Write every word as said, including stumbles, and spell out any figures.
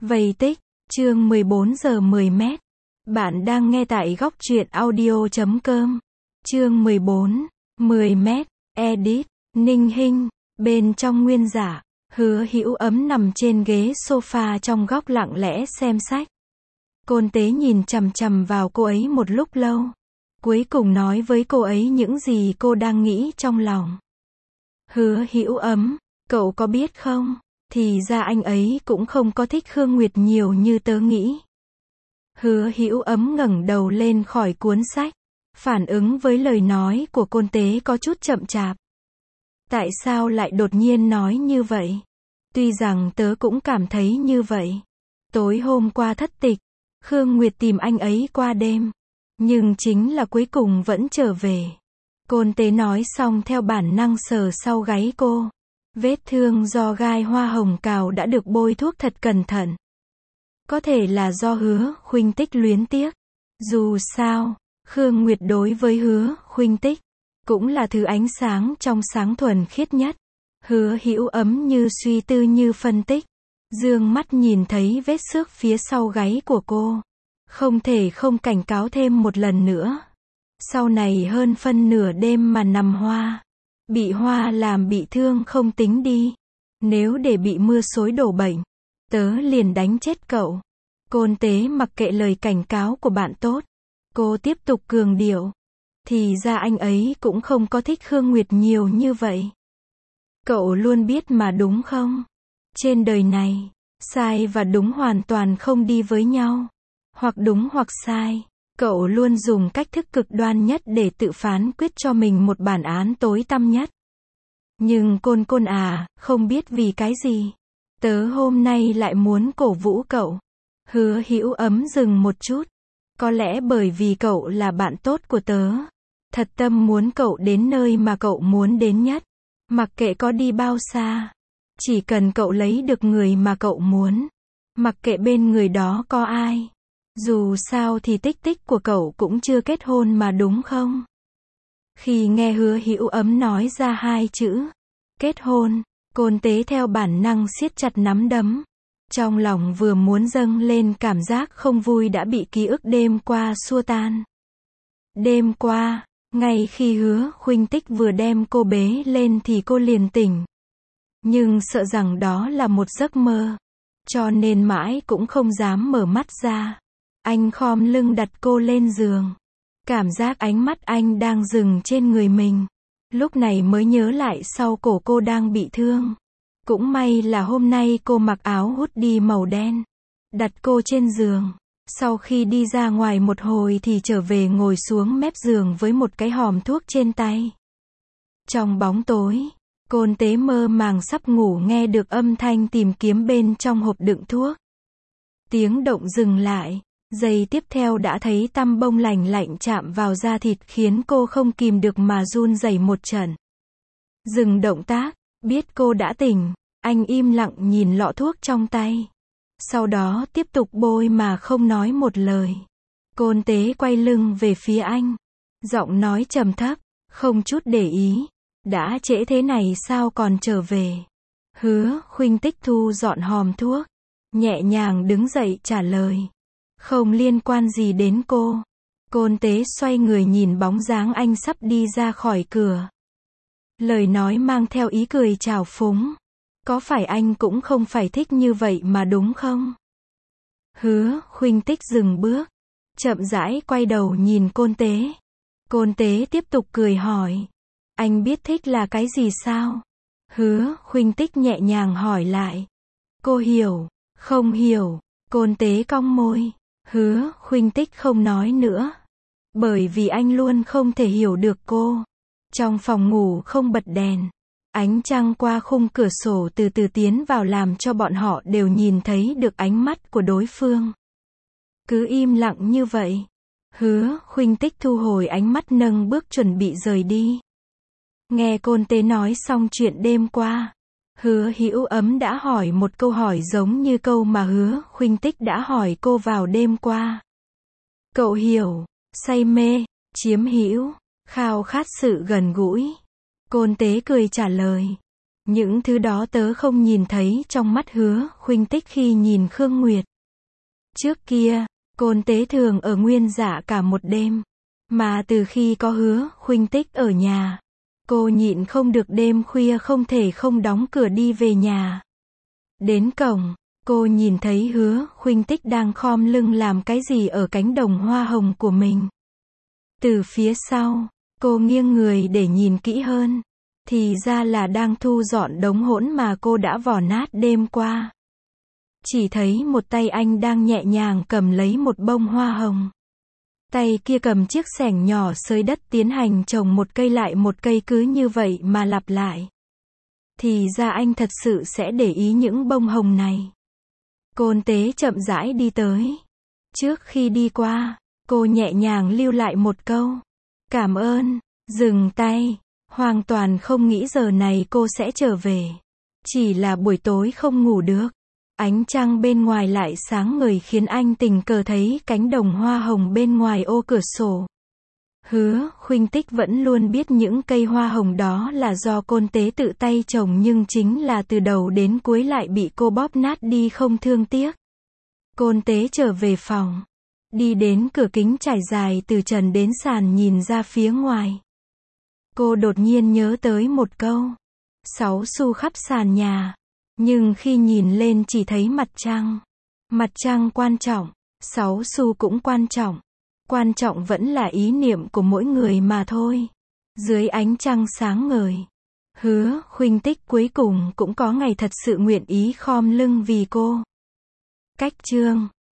Vây tích, chương mười bốn giờ mười mét. Bạn đang nghe tại góc truyện audio chấm com. Chương mười bốn, mười mét, edit, Ninh Hinh. Bên trong Nguyên Dạ, Hứa Hữu Ấm nằm trên ghế sofa trong góc lặng lẽ xem sách. Côn Tế nhìn chằm chằm vào cô ấy một lúc lâu. Cuối cùng nói với cô ấy những gì cô đang nghĩ trong lòng. Hứa Hữu Ấm, cậu có biết không? Thì ra anh ấy cũng không có thích Khương Nguyệt nhiều như tớ nghĩ. Hứa Hữu Ấm ngẩng đầu lên khỏi cuốn sách. Phản ứng với lời nói của Côn Tế có chút chậm chạp. Tại sao lại đột nhiên nói như vậy? Tuy rằng tớ cũng cảm thấy như vậy. Tối hôm qua thất tịch, Khương Nguyệt tìm anh ấy qua đêm. Nhưng chính là cuối cùng vẫn trở về. Côn Tế nói xong theo bản năng sờ sau gáy cô. Vết thương do gai hoa hồng cào đã được bôi thuốc thật cẩn thận. Có thể là do Hứa Khuynh Tích luyến tiếc. Dù sao, Khương Nguyệt đối với Hứa Khuynh Tích cũng là thứ ánh sáng trong sáng thuần khiết nhất. Hứa Hữu Ấm như suy tư như phân tích. Dương mắt nhìn thấy vết xước phía sau gáy của cô. Không thể không cảnh cáo thêm một lần nữa. Sau này hơn phân nửa đêm mà nằm hoa. Bị hoa làm bị thương không tính đi. Nếu để bị mưa xối đổ bệnh, tớ liền đánh chết cậu. Côn Tế mặc kệ lời cảnh cáo của bạn tốt. Cô tiếp tục cường điệu. Thì ra anh ấy cũng không có thích Khương Nguyệt nhiều như vậy. Cậu luôn biết mà đúng không? Trên đời này, sai và đúng hoàn toàn không đi với nhau. Hoặc đúng hoặc sai. Cậu luôn dùng cách thức cực đoan nhất để tự phán quyết cho mình một bản án tối tăm nhất. Nhưng Côn Côn à, không biết vì cái gì. Tớ hôm nay lại muốn cổ vũ cậu. Hứa Hữu Ấm dừng một chút. Có lẽ bởi vì cậu là bạn tốt của tớ. Thật tâm muốn cậu đến nơi mà cậu muốn đến nhất. Mặc kệ có đi bao xa. Chỉ cần cậu lấy được người mà cậu muốn. Mặc kệ bên người đó có ai. Dù sao thì Tích Tích của cậu cũng chưa kết hôn mà đúng không? Khi nghe Hứa Hữu Ấm nói ra hai chữ kết hôn, Côn Tế theo bản năng siết chặt nắm đấm. Trong lòng vừa muốn dâng lên cảm giác không vui đã bị ký ức đêm qua xua tan. Đêm qua, ngay khi Hứa Khuynh Tích vừa đem cô bế lên thì cô liền tỉnh. Nhưng sợ rằng đó là một giấc mơ, cho nên mãi cũng không dám mở mắt ra. Anh khom lưng đặt cô lên giường. Cảm giác ánh mắt anh đang dừng trên người mình. Lúc này mới nhớ lại sau cổ cô đang bị thương. Cũng may là hôm nay cô mặc áo hoodie màu đen. Đặt cô trên giường. Sau khi đi ra ngoài một hồi thì trở về ngồi xuống mép giường với một cái hòm thuốc trên tay. Trong bóng tối, Côn Tế mơ màng sắp ngủ nghe được âm thanh tìm kiếm bên trong hộp đựng thuốc. Tiếng động dừng lại. Giây tiếp theo đã thấy tăm bông lành lạnh chạm vào da thịt khiến cô không kìm được mà run rẩy một trận. Dừng động tác, biết cô đã tỉnh, anh im lặng nhìn lọ thuốc trong tay. Sau đó tiếp tục bôi mà không nói một lời. Côn Tế quay lưng về phía anh. Giọng nói trầm thấp, không chút để ý. Đã trễ thế này sao còn trở về? Hứa Khuynh Tích thu dọn hòm thuốc. Nhẹ nhàng đứng dậy trả lời. Không liên quan gì đến cô. Côn Tế xoay người nhìn bóng dáng anh sắp đi ra khỏi cửa. Lời nói mang theo ý cười trào phúng. Có phải anh cũng không phải thích như vậy mà đúng không? Hứa Khuynh Tích dừng bước. Chậm rãi quay đầu nhìn Côn Tế. Côn Tế tiếp tục cười hỏi. Anh biết thích là cái gì sao? Hứa Khuynh Tích nhẹ nhàng hỏi lại. Cô hiểu, không hiểu. Côn Tế cong môi. Hứa Khuynh Tích không nói nữa. Bởi vì anh luôn không thể hiểu được cô. Trong phòng ngủ không bật đèn. Ánh trăng qua khung cửa sổ từ từ tiến vào làm cho bọn họ đều nhìn thấy được ánh mắt của đối phương. Cứ im lặng như vậy. Hứa Khuynh Tích thu hồi ánh mắt nâng bước chuẩn bị rời đi. Nghe Côn Tế nói xong chuyện đêm qua. Hứa Hữu Ấm đã hỏi một câu hỏi giống như câu mà Hứa Khuynh Tích đã hỏi cô vào đêm qua. Cậu hiểu, say mê, chiếm hữu, khao khát sự gần gũi. Côn Tế cười trả lời. Những thứ đó tớ không nhìn thấy trong mắt Hứa Khuynh Tích khi nhìn Khương Nguyệt. Trước kia, Côn Tế thường ở Nguyên Dạ cả một đêm. Mà từ khi có Hứa Khuynh Tích ở nhà, cô nhịn không được đêm khuya không thể không đóng cửa đi về nhà. Đến cổng, cô nhìn thấy Hứa Khuynh Tích đang khom lưng làm cái gì ở cánh đồng hoa hồng của mình. Từ phía sau, cô nghiêng người để nhìn kỹ hơn. Thì ra là đang thu dọn đống hỗn mà cô đã vò nát đêm qua. Chỉ thấy một tay anh đang nhẹ nhàng cầm lấy một bông hoa hồng. Tay kia cầm chiếc xẻng nhỏ xới đất tiến hành trồng một cây lại một cây cứ như vậy mà lặp lại. Thì ra anh thật sự sẽ để ý những bông hồng này. Côn Tế chậm rãi đi tới. Trước khi đi qua, cô nhẹ nhàng lưu lại một câu. Cảm ơn. Dừng tay. Hoàn toàn không nghĩ giờ này cô sẽ trở về. Chỉ là buổi tối không ngủ được. Ánh trăng bên ngoài lại sáng ngời khiến anh tình cờ thấy cánh đồng hoa hồng bên ngoài ô cửa sổ. Hứa Khuynh Tích vẫn luôn biết những cây hoa hồng đó là do Côn Tế tự tay trồng nhưng chính là từ đầu đến cuối lại bị cô bóp nát đi không thương tiếc. Côn Tế trở về phòng. Đi đến cửa kính trải dài từ trần đến sàn nhìn ra phía ngoài. Cô đột nhiên nhớ tới một câu. Sáu xu khắp sàn nhà. Nhưng khi nhìn lên chỉ thấy mặt trăng. Mặt trăng quan trọng, sáu xu cũng quan trọng. Quan trọng vẫn là ý niệm của mỗi người mà thôi. Dưới ánh trăng sáng ngời, Hứa Khuynh Tích cuối cùng cũng có ngày thật sự nguyện ý khom lưng vì cô. Cách chương